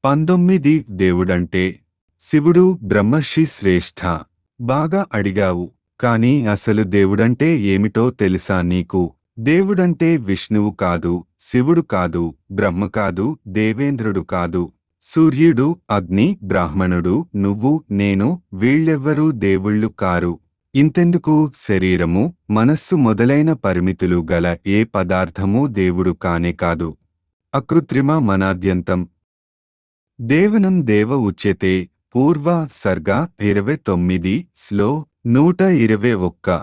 19 దేవుడంటే శివుడు బ్రహ్మర్షి శ్రేష్ఠ. బాగా అడిగావు. కాని అసలు దేవుడంటే ఏమిటో తెలుసా నీకు? దేవుడంటే విష్ణువు కాదు, శివుడు కాదు, బ్రహ్మ కాదు, దేవేంద్రుడు కాదు, సూర్యుడు, అగ్ని, బ్రాహ్మణుడు, నువ్వు, నేను, వీళ్ళెవ్వరూ దేవుళ్ళు కారు. ఇంతెందుకు, శరీరము, మనస్సు మొదలైన పరిమితులు గల ఏ పదార్థమూ దేవుడు కానే కాదు. అకృత్రిమ మనాద్యంతం దేవనం దేవ ఉచ్యతే. పూర్వ సర్గ 29 స్లో 121.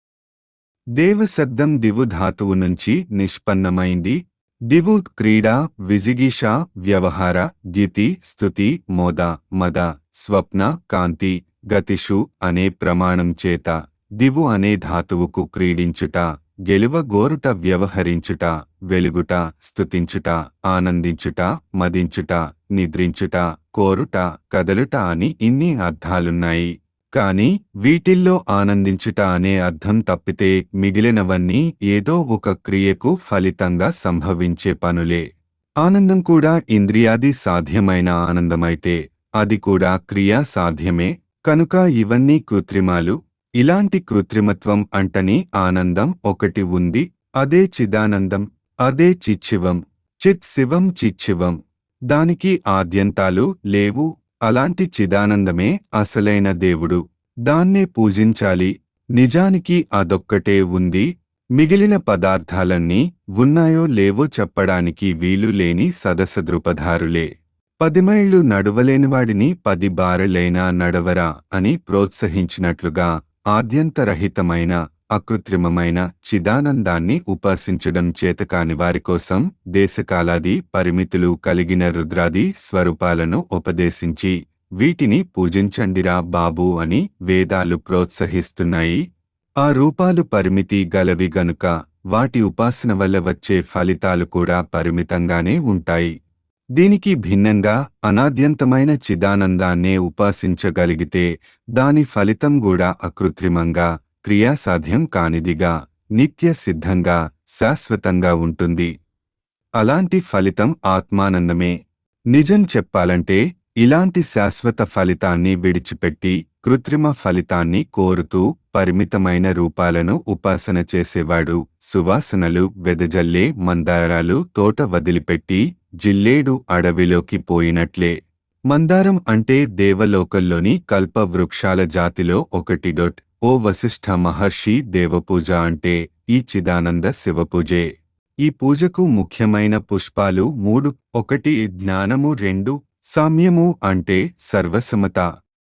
దేవశబ్దం దివు ధాతువు నుంచి నిష్పన్నమైంది. దివు క్రీడ, విజిగీష, వ్యవహార, ద్యుతి, స్తుతి, మోద, మద, స్వప్న, కాంతి, గతిషు అనే ప్రమాణం చేత దివు అనే ధాతువుకు క్రీడించుట, గెలువ గోరుట, వ్యవహరించుట, వెలుగుట, స్తుతించుట, ఆనందించుట, మదించుట, నిద్రించుట, కోరుట, కదలుట అని ఇన్ని అర్థాలున్నాయి. కాని వీటిల్లో ఆనందించుట అనే అర్థం తప్పితే మిగిలినవన్నీ ఏదో ఒక క్రియకు ఫలితంగా సంభవించే పనులే. ఆనందం కూడా ఇంద్రియాది సాధ్యమైన ఆనందమైతే అది కూడా క్రియా సాధ్యమే. కనుక ఇవన్నీ కృత్రిమాలు. ఇలాంటి కృత్రిమత్వం అంటని ఆనందం ఒకటి ఉంది. అదే చిదానందం. అదే చిచ్చివం. చిత్ శివం చిచ్చివం. దానికి ఆద్యంతాలు లేవు. అలాంటి చిదానందమే అసలైన దేవుడు. దాన్నే పూజించాలి. నిజానికి అదొక్కటే ఉంది. మిగిలిన పదార్థాలన్నీ ఉన్నాయో లేవో చెప్పడానికి వీలు లేని సదసదృపధారులే. 10 మైళ్ళు నడువలేనివాడిని 10 బారెలైనా నడవరా అని ప్రోత్సహించినట్లుగా ఆద్యంతరహితమైన అకృత్రిమమైన చిదానందాన్ని ఉపాసించడం చేతకాని వారికోసం దేశకాలాది పరిమితులు కలిగిన రుద్రాది స్వరూపాలను ఉపదేశించి వీటిని పూజించండిరా బాబూ అని వేదాలు ప్రోత్సహిస్తున్నాయి. ఆ రూపాలు పరిమితి గలవి గనుక వాటి ఉపాసన వల్ల వచ్చే ఫలితాలు కూడా పరిమితంగానే ఉంటాయి. దీనికి భిన్నంగా అనాద్యంతమైన చిదానందాన్నే ఉపాసించగలిగితే దాని ఫలితం కూడా అకృత్రిమంగా, క్రియాసాధ్యం కానిదిగా, నిత్య సిద్ధంగా, శాశ్వతంగా ఉంటుంది. అలాంటి ఫలితం ఆత్మానందమే. నిజం చెప్పాలంటే ఇలాంటి శాశ్వత ఫలితాన్ని విడిచిపెట్టి కృత్రిమ ఫలితాన్ని కోరుతూ పరిమితమైన రూపాలను ఉపాసన చేసేవాడు సువాసనలు వెదజల్లే మందారాలు తోట వదిలిపెట్టి జిల్లేడు అడవిలోకి పోయినట్లే. మందారం అంటే దేవలోకంలోని కల్ప వృక్షాల జాతిలో ఒకటి. ఓ వశిష్ఠ మహర్షి, దేవపూజ అంటే ఈ చిదానంద శివపూజే. ఈ పూజకు ముఖ్యమైన పుష్పాలు 3. 1 జ్ఞానము, 2 సామ్యము అంటే సర్వసమత,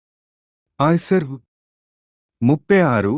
ఆయ్సర్వ్. 36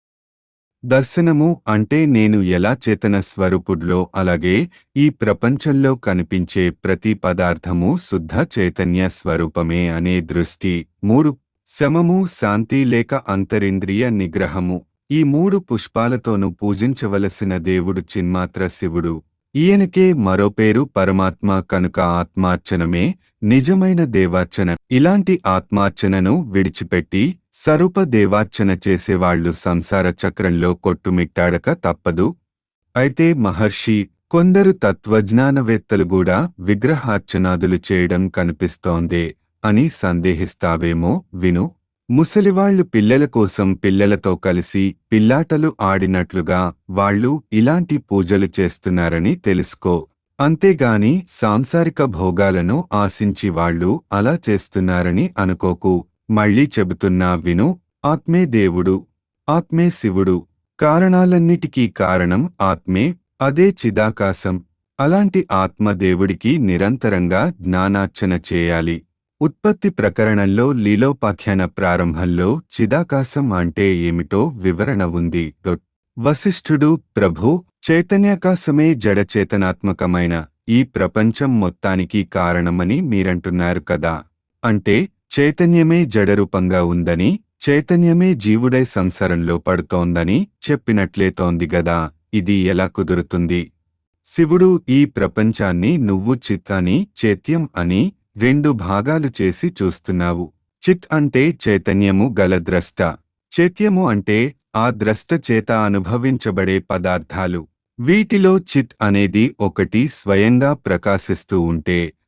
దర్శనము అంటే నేను ఎలా చేతన స్వరూపుడ్లో అలాగే ఈ ప్రపంచంలో కనిపించే ప్రతి పదార్థము శుద్ధ చైతన్య స్వరూపమే అనే దృష్టి. 3 శమము, శాంతి లేక అంతరింద్రియ నిగ్రహము. ఈ 3 పుష్పాలతోనూ పూజించవలసిన దేవుడు చిన్మాత్ర శివుడు. ఈయనకే మరో పేరు పరమాత్మ. కనుక ఆత్మార్చనమే నిజమైన దేవార్చన. ఇలాంటి ఆత్మార్చనను విడిచిపెట్టి స్వరూప దేవార్చన చేసేవాళ్లు సంసార చక్రంలో కొట్టుమిట్టాడక తప్పదు. అయితే మహర్షి, కొందరు తత్వజ్ఞానవేత్తలు కూడా విగ్రహార్చనాదులు చేయడం కనిపిస్తోందే అని సందేహిస్తావేమో. విను. ముసలివాళ్లు పిల్లల కోసం పిల్లలతో కలిసి పిల్లాటలు ఆడినట్లుగా వాళ్ళు ఇలాంటి పూజలు చేస్తున్నారని తెలుసుకో. అంతేగాని సాంసారిక భోగాలను ఆశించి వాళ్ళు అలా చేస్తున్నారని అనుకోకు. మళ్ళీ చెబుతున్నా విను. ఆత్మే దేవుడు, ఆత్మే శివుడు. కారణాలన్నిటికీ కారణం ఆత్మే. అదే చిదాకాశం. అలాంటి ఆత్మ దేవుడికి నిరంతరంగా జ్ఞానార్చన చేయాలి. ఉత్పత్తి ప్రకరణంలో లీలోపాఖ్యాన ప్రారంభంలో చిదాకాశం అంటే ఏమిటో వివరణ ఉంది. వశిష్ఠుడు, ప్రభూ, చైతన్యాకాశమే జడచేతనాత్మకమైన ఈ ప్రపంచం మొత్తానికి కారణమని మీరంటున్నారు కదా. అంటే చైతన్యమే జడరూపంగా ఉందని, చైతన్యమే జీవుడై సంసారంలో పడుతోందని చెప్పినట్లేతోంది గదా. ఇది ఎలా కుదురుతుంది? శివుడు ఈ ప్రపంచాన్ని నువ్వు చిత్ అని, చైత్యం అని 2 భాగాలు చేసి చూస్తున్నావు. చిత్ అంటే చైతన్యము గల ద్రష్ట. చైత్యము అంటే ఆ ద్రష్ట చేత అనుభవించబడే పదార్థాలు. వీటిలో చిత్ అనేది ఒకటి స్వయంగా ప్రకాశిస్తూ ఉంటే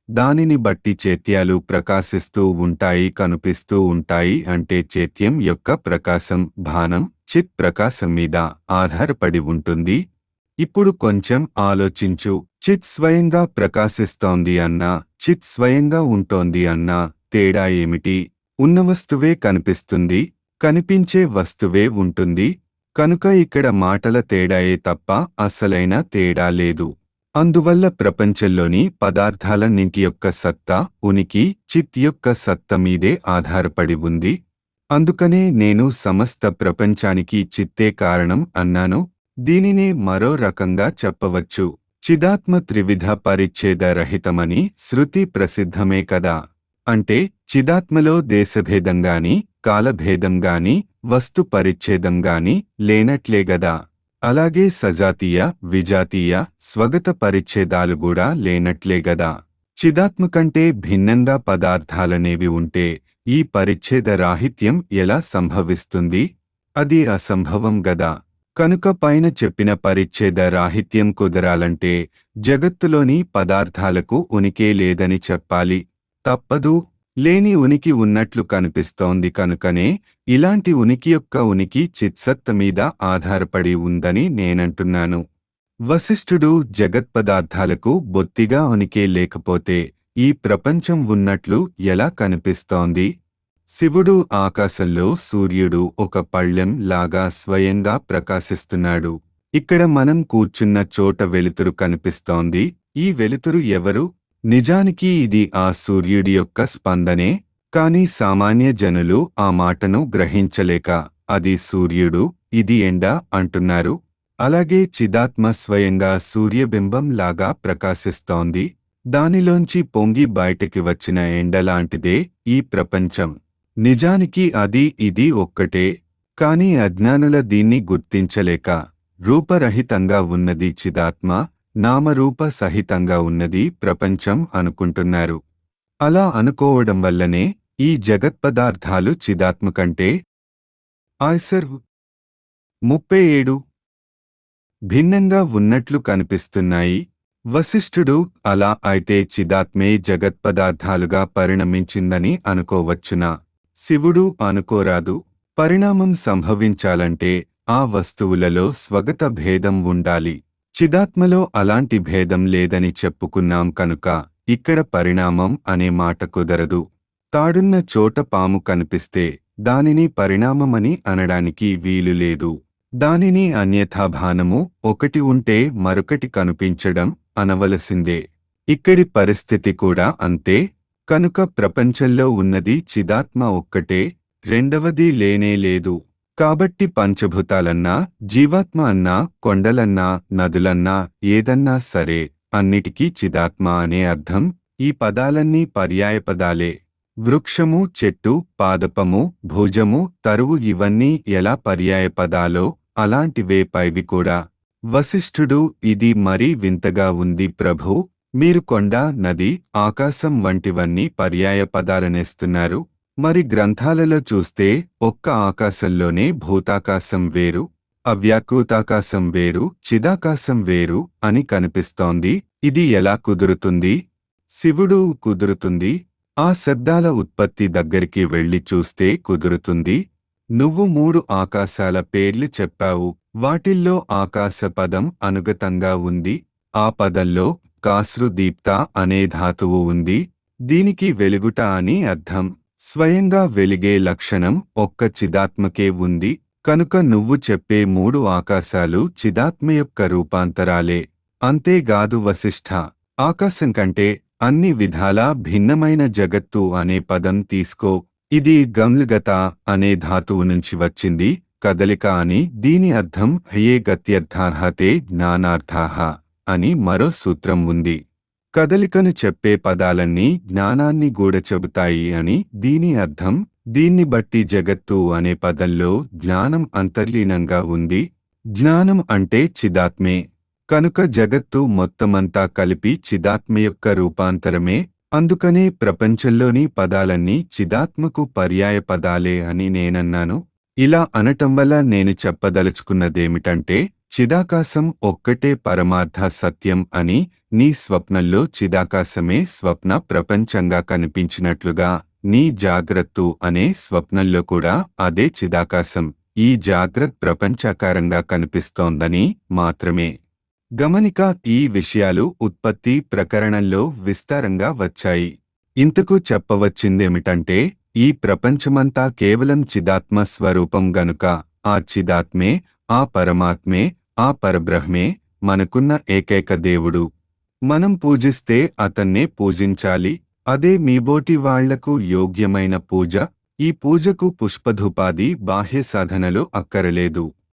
దానిని బట్టి చైత్యాలు ప్రకాశిస్తూ ఉంటాయి, కనిపిస్తూ ఉంటాయి. అంటే చైత్యం యొక్క ప్రకాశం భానం చిత్ ప్రకాశం మీద ఆధారపడి ఉంటుంది. ఇప్పుడు కొంచెం ఆలోచించు. చిత్ స్వయంగా ప్రకాశిస్తోంది అన్నా, చిత్ స్వయంగా ఉంటోంది అన్నా తేడా ఏమిటి? ఉన్న వస్తువే కనిపిస్తుంది, కనిపించే వస్తువే ఉంటుంది. కనుక ఇక్కడ మాటల తేడాయే తప్ప అసలైన తేడా లేదు. అందువల్ల ప్రపంచంలోని పదార్థాలన్నింటి యొక్క సత్తా, ఉనికి చిత్ యొక్క సత్తా మీదే ఆధారపడి ఉంది. అందుకనే నేను సమస్త ప్రపంచానికి చిత్తే కారణం అన్నాను. దీనినే మరో రకంగా చెప్పవచ్చు. చిదాత్మ త్రివిధ పరిచ్ఛేద రహితమని శృతి ప్రసిద్ధమే కదా. అంటే చిదాత్మలో దేశభేదంగాని, కాలభేదంగాని, వస్తు పరిచ్ఛేదంగాని లేనట్లేగదా. అలాగే సజాతీయ, విజాతీయ, స్వగత పరిచ్ఛేదాలు కూడా లేనట్లేగదా. చిదాత్మ కంటే భిన్నంగా పదార్థాలనేవి ఉంటే ఈ పరిచ్ఛేద రాహిత్యం ఎలా సంభవిస్తుంది? అది అసంభవం గదా. కనుక పైన చెప్పిన పరిచ్ఛేద రాహిత్యం కుదరాలంటే జగత్తులోని పదార్థాలకు ఉనికే లేదని చెప్పాలి. తప్పదు. లేని ఉనికి ఉన్నట్లు కనిపిస్తోంది కనుకనే ఇలాంటి ఉనికి యొక్క ఉనికి చిత్సత్త మీద ఆధారపడి ఉందని నేనంటున్నాను. వశిష్ఠుడు జగత్పదార్థాలకు బొత్తిగా ఉనికే లేకపోతే ఈ ప్రపంచం ఉన్నట్లు ఎలా కనిపిస్తోంది? శివుడు ఆకాశంలో సూర్యుడు ఒక పళ్ళెం లాగా స్వయంగా ప్రకాశిస్తున్నాడు. ఇక్కడ మనం కూర్చున్న చోట వెలుతురు కనిపిస్తోంది. ఈ వెలుతురు ఎవరు? నిజానికి ఇది ఆ సూర్యుడి యొక్క స్పందనే. కాని సామాన్య జనులు ఆ మాటను గ్రహించలేక అది సూర్యుడు, ఇది ఎండ అంటున్నారు. అలాగే చిదాత్మ స్వయంగా సూర్యబింబం లాగా ప్రకాశిస్తోంది. దానిలోంచి పొంగి బయటికి వచ్చిన ఎండలాంటిదే ఈ ప్రపంచం. నిజానికి అది ఇది ఒక్కటే. కాని అజ్ఞానుల దీన్ని గుర్తించలేక రూపరహితంగా ఉన్నది చిదాత్మ, నామరూప సహితంగా ఉన్నది ప్రపంచం అనుకుంటున్నారు. అలా అనుకోవడం వల్లనే ఈ జగత్పదార్థాలు చిదాత్మ కంటే ఆయ్సర్ 37 భిన్నంగా ఉన్నట్లు కనిపిస్తున్నాయి. వశిష్ఠుడు అలా అయితే చిదాత్మే జగత్పదార్థాలుగా పరిణమించిందని అనుకోవచ్చునా? శివుడు అనుకోరాదు. పరిణామం సంభవించాలంటే ఆ వస్తువులలో స్వగత భేదం ఉండాలి. చిదాత్మలో అలాంటి భేదం లేదని చెప్పుకున్నాం కనుక ఇక్కడ పరిణామం అనే మాట కుదరదు. తాడున్న చోట పాము కనిపిస్తే దానిని పరిణామమని అనడానికి వీలు లేదు. దానిని అన్యథాభానము ఒకటి ఉంటే మరొకటి కనిపించడం అనవలసిందే. ఇక్కడి పరిస్థితి కూడా అంతే. కనుక ప్రపంచంలో ఉన్నది చిదాత్మ ఒక్కటే, రెండవది లేనేలేదు. కాబట్టి పంచభూతాలన్నా, జీవాత్మ అన్నా, కొండలన్నా, నదులన్నా, ఏదన్నా సరే అన్నిటికీ చిదాత్మ అనే అర్థం. ఈ పదాలన్నీ పర్యాయపదాలే. వృక్షము, చెట్టు, పాదపము, భుజము, తరువు ఇవన్నీ ఎలా పర్యాయపదాలో అలాంటివే పైవి కూడా. వశిష్ఠుడు ఇది మరీ వింతగా ఉంది ప్రభూ. మీరు కొండ, నది, ఆకాశం వంటివన్నీ పర్యాయ పదాలనేస్తున్నారు. మరి గ్రంథాలలో చూస్తే ఒక్క ఆకాశంలోనే భూతాకాశం వేరు, అవ్యాకృతాకాశం వేరు, చిదాకాశం వేరు అని కనిపిస్తోంది. ఇది ఎలా కుదురుతుంది? శివుడు కుదురుతుంది. ఆ శబ్దాల ఉత్పత్తి దగ్గరికి వెళ్ళి చూస్తే కుదురుతుంది. నువ్వు 3 ఆకాశాల పేర్లు చెప్పావు. వాటిల్లో ఆకాశ పదం అనుగతంగా ఉంది. ఆ పదంలో కాశ్రు దీప్త అనే ధాతువు ఉంది. దీనికి వెలుగుట అని అర్థం. స్వయంగా వెలిగే లక్షణం ఒక్క చిదాత్మకే ఉంది. కనుక నువ్వు చెప్పే 3 ఆకాశాలు చిదాత్మ యొక్క రూపాంతరాలే. అంతేగాదు వశిష్ఠ, ఆకాశం కంటే అన్ని విధాలా భిన్నమైన జగత్తు అనే పదం తీసుకో. ఇది గమ్లగత అనే ధాతువు నుంచి వచ్చింది. కదలిక అని దీని అర్థం. హయే గత్యర్థార్హతే జ్ఞానార్థాః అని మరో సూత్రం ఉంది. కదలికను చెప్పే పదాలన్నీ జ్ఞానాన్ని గూడచెబుతాయి అని దీని అర్థం. దీన్ని బట్టి జగత్తు అనే పదంలో జ్ఞానం అంతర్లీనంగా ఉంది. జ్ఞానం అంటే చిదాత్మే. కనుక జగత్తు మొత్తమంతా కలిపి చిదాత్మ యొక్క రూపాంతరమే. అందుకనే ప్రపంచంలోని పదాలన్నీ చిదాత్మకు పర్యాయ పదాలే అని నేనన్నాను. ఇలా అనటం వల్ల నేను చెప్పదలుచుకున్నదేమిటంటే చిదాకాశం ఒక్కటే పరమార్థ సత్యం అని నీ స్వప్నంలో చిదాకాశమే స్వప్న ప్రపంచంగా కనిపించినట్లుగా నీ జాగ్రత్త అనే స్వప్నంలో కూడా అదే చిదాకాశం ఈ జాగ్రత్త ప్రపంచాకారంగా కనిపిస్తోందని మాత్రమే. గమనిక ఈ విషయాలు ఉత్పత్తి ప్రకరణంలో విస్తారంగా వచ్చాయి. ఇంతకు చెప్పవచ్చిందేమిటంటే ఈ ప్రపంచమంతా కేవలం చిదాత్మ స్వరూపం గనుక ఆ చిదాత్మే, ఆ పరమాత్మే, ఆ పరబ్రహ్మే మనకున్న ఏకైక దేవుడు. మనం పూజిస్తే అతన్నే పూజించాలి. అదే మీబోటి వాళ్లకు యోగ్యమైన పూజ. ఈ పూజకు పుష్పధూపాది బాహ్య సాధనలు అక్కరలేదు.